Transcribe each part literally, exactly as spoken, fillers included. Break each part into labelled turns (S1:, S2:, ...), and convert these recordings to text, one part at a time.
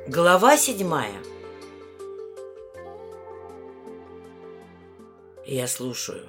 S1: Глава седьмая. Я слушаю.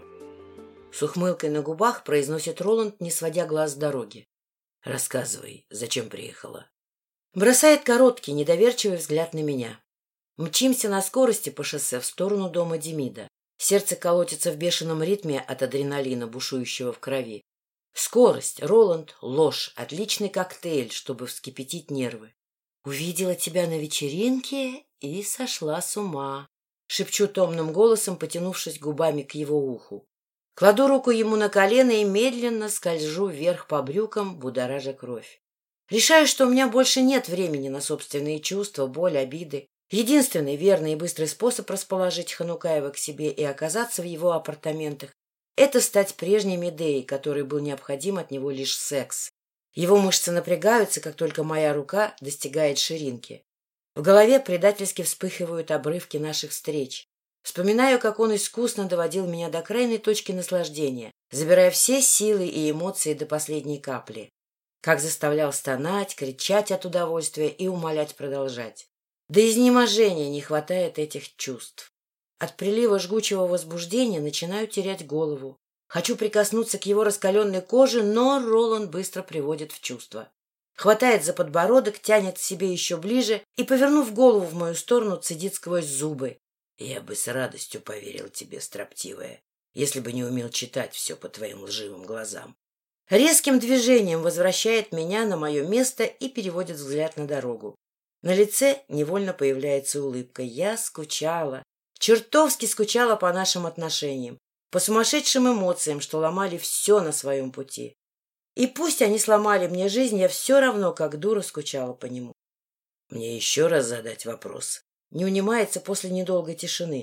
S1: С ухмылкой на губах произносит Роланд, не сводя глаз с дороги. Рассказывай, зачем приехала? Бросает короткий, недоверчивый взгляд на меня. Мчимся на скорости по шоссе в сторону дома Демида. Сердце колотится в бешеном ритме от адреналина, бушующего в крови. Скорость, Роланд, ложь, отличный коктейль, чтобы вскипятить нервы. «Увидела тебя на вечеринке и сошла с ума», — шепчу томным голосом, потянувшись губами к его уху. Кладу руку ему на колено и медленно скольжу вверх по брюкам, будоража кровь. Решаю, что у меня больше нет времени на собственные чувства, боль, обиды. Единственный верный и быстрый способ расположить Ханукаева к себе и оказаться в его апартаментах — это стать прежней Медеей, которой был необходим от него лишь секс. Его мышцы напрягаются, как только моя рука достигает ширинки. В голове предательски вспыхивают обрывки наших встреч. Вспоминаю, как он искусно доводил меня до крайней точки наслаждения, забирая все силы и эмоции до последней капли. Как заставлял стонать, кричать от удовольствия и умолять продолжать. До изнеможения не хватает этих чувств. От прилива жгучего возбуждения начинаю терять голову. Хочу прикоснуться к его раскаленной коже, но Роланд быстро приводит в чувство. Хватает за подбородок, тянет к себе еще ближе и, повернув голову в мою сторону, цедит сквозь зубы. «Я бы с радостью поверил тебе, строптивая, если бы не умел читать все по твоим лживым глазам». Резким движением возвращает меня на мое место и переводит взгляд на дорогу. На лице невольно появляется улыбка. Я скучала, чертовски скучала по нашим отношениям, по сумасшедшим эмоциям, что ломали все на своем пути. И пусть они сломали мне жизнь, я все равно, как дура, скучала по нему. Мне еще раз задать вопрос. Не унимается после недолгой тишины.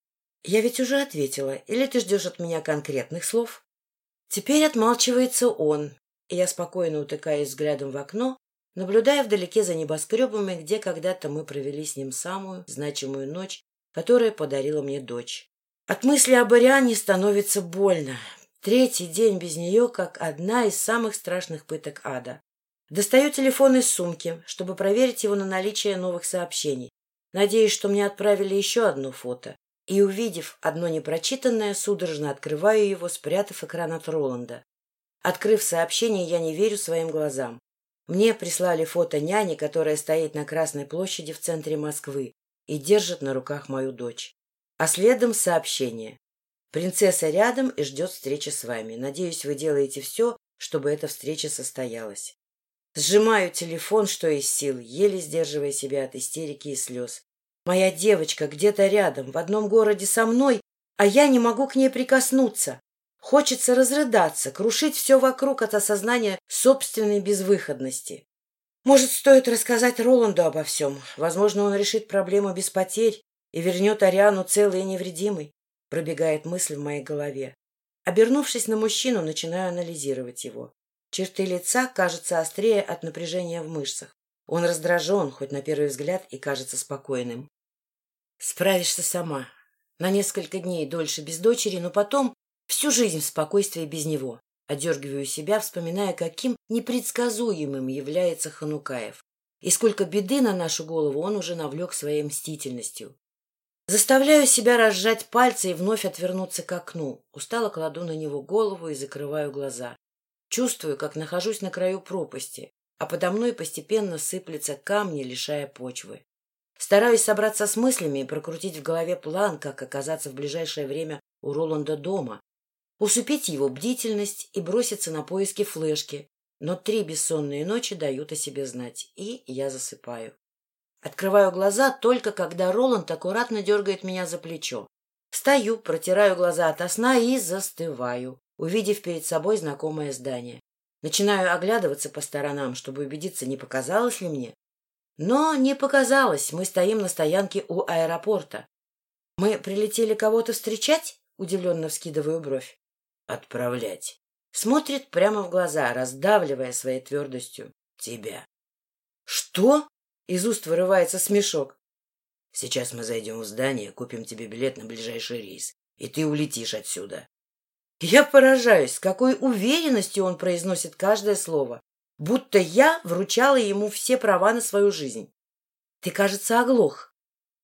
S1: Я ведь уже ответила. Или ты ждешь от меня конкретных слов? Теперь отмалчивается он, и я спокойно утыкаюсь взглядом в окно, наблюдая вдалеке за небоскребами, где когда-то мы провели с ним самую значимую ночь, которая подарила мне дочь. От мысли об Ариане становится больно. Третий день без нее, как одна из самых страшных пыток ада. Достаю телефон из сумки, чтобы проверить его на наличие новых сообщений. Надеюсь, что мне отправили еще одно фото. И, увидев одно непрочитанное, судорожно открываю его, спрятав экран от Роланда. Открыв сообщение, я не верю своим глазам. Мне прислали фото няни, которая стоит на Красной площади в центре Москвы и держит на руках мою дочь. А следом сообщение. «Принцесса рядом и ждет встречи с вами. Надеюсь, вы делаете все, чтобы эта встреча состоялась». Сжимаю телефон, что из сил, еле сдерживая себя от истерики и слез. Моя девочка где-то рядом, в одном городе со мной, а я не могу к ней прикоснуться. Хочется разрыдаться, крушить все вокруг от осознания собственной безвыходности. Может, стоит рассказать Роланду обо всем? Возможно, он решит проблему без потерь и вернет Ариану целой и невредимой, пробегает мысль в моей голове. Обернувшись на мужчину, начинаю анализировать его. Черты лица кажутся острее от напряжения в мышцах. Он раздражен, хоть на первый взгляд, и кажется спокойным. Справишься сама. На несколько дней дольше без дочери, но потом всю жизнь в спокойствии без него. Одергиваю себя, вспоминая, каким непредсказуемым является Ханукаев. И сколько беды на нашу голову он уже навлек своей мстительностью. Заставляю себя разжать пальцы и вновь отвернуться к окну. Устало кладу на него голову и закрываю глаза. Чувствую, как нахожусь на краю пропасти, а подо мной постепенно сыплются камни, лишая почвы. Стараюсь собраться с мыслями и прокрутить в голове план, как оказаться в ближайшее время у Роланда дома, усыпить его бдительность и броситься на поиски флешки. Но три бессонные ночи дают о себе знать, и я засыпаю. Открываю глаза только когда Роланд аккуратно дергает меня за плечо. Встаю, протираю глаза ото сна и застываю, увидев перед собой знакомое здание. Начинаю оглядываться по сторонам, чтобы убедиться, не показалось ли мне. Но не показалось, мы стоим на стоянке у аэропорта. Мы прилетели кого-то встречать? Удивленно вскидываю бровь. Отправлять. Смотрит прямо в глаза, раздавливая своей твердостью. Тебя. Что? Из уст вырывается смешок. Сейчас мы зайдем в здание, купим тебе билет на ближайший рейс, и ты улетишь отсюда. Я поражаюсь, с какой уверенностью он произносит каждое слово, будто я вручала ему все права на свою жизнь. Ты, кажется, оглох.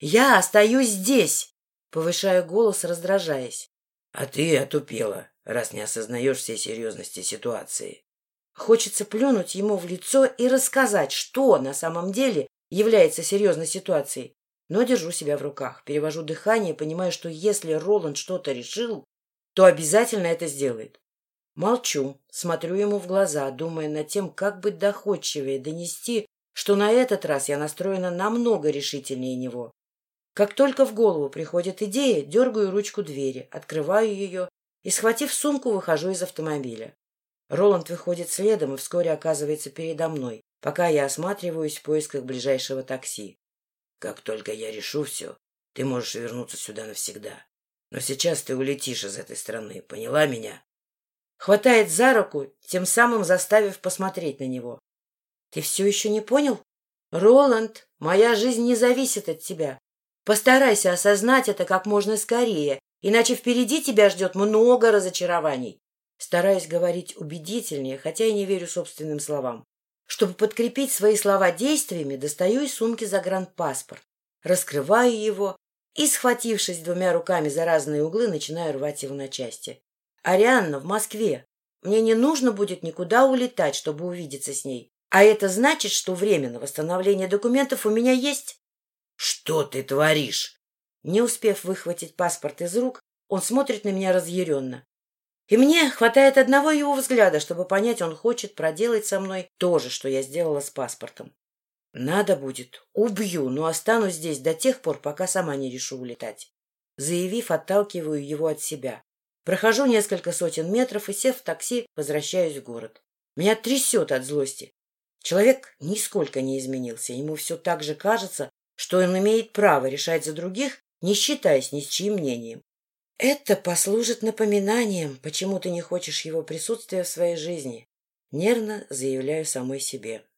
S1: Я остаюсь здесь, повышаю голос, раздражаясь.
S2: А ты отупела, раз не осознаешь всей серьезности ситуации.
S1: Хочется плюнуть ему в лицо и рассказать, что на самом деле является серьезной ситуацией. Но держу себя в руках, перевожу дыхание, понимаю, что если Роланд что-то решил, то обязательно это сделает. Молчу, смотрю ему в глаза, думая над тем, как быть доходчивее, донести, что на этот раз я настроена намного решительнее него. Как только в голову приходит идея, дергаю ручку двери, открываю ее и, схватив сумку, выхожу из автомобиля. Роланд выходит следом и вскоре оказывается передо мной, пока я осматриваюсь в поисках ближайшего такси.
S2: Как только я решу все, ты можешь вернуться сюда навсегда. Но сейчас ты улетишь из этой страны, поняла меня?
S1: Хватает за руку, тем самым заставив посмотреть на него. Ты все еще не понял? Роланд, моя жизнь не зависит от тебя. Постарайся осознать это как можно скорее, иначе впереди тебя ждет много разочарований. Стараюсь говорить убедительнее, хотя и не верю собственным словам. Чтобы подкрепить свои слова действиями, достаю из сумки загранпаспорт, раскрываю его и, схватившись двумя руками за разные углы, начинаю рвать его на части. Арианна в Москве. Мне не нужно будет никуда улетать, чтобы увидеться с ней. А это значит, что время на восстановление документов у меня есть.
S2: Что ты творишь?
S1: Не успев выхватить паспорт из рук, он смотрит на меня разъяренно. И мне хватает одного его взгляда, чтобы понять, он хочет проделать со мной то же, что я сделала с паспортом. Надо будет, убью, но останусь здесь до тех пор, пока сама не решу улетать. Заявив, отталкиваю его от себя. Прохожу несколько сотен метров и, сев в такси, возвращаюсь в город. Меня трясет от злости. Человек нисколько не изменился. Ему все так же кажется, что он имеет право решать за других, не считаясь ни с чьим мнением. Это послужит напоминанием, почему ты не хочешь его присутствия в своей жизни. Нервно заявляю самой себе.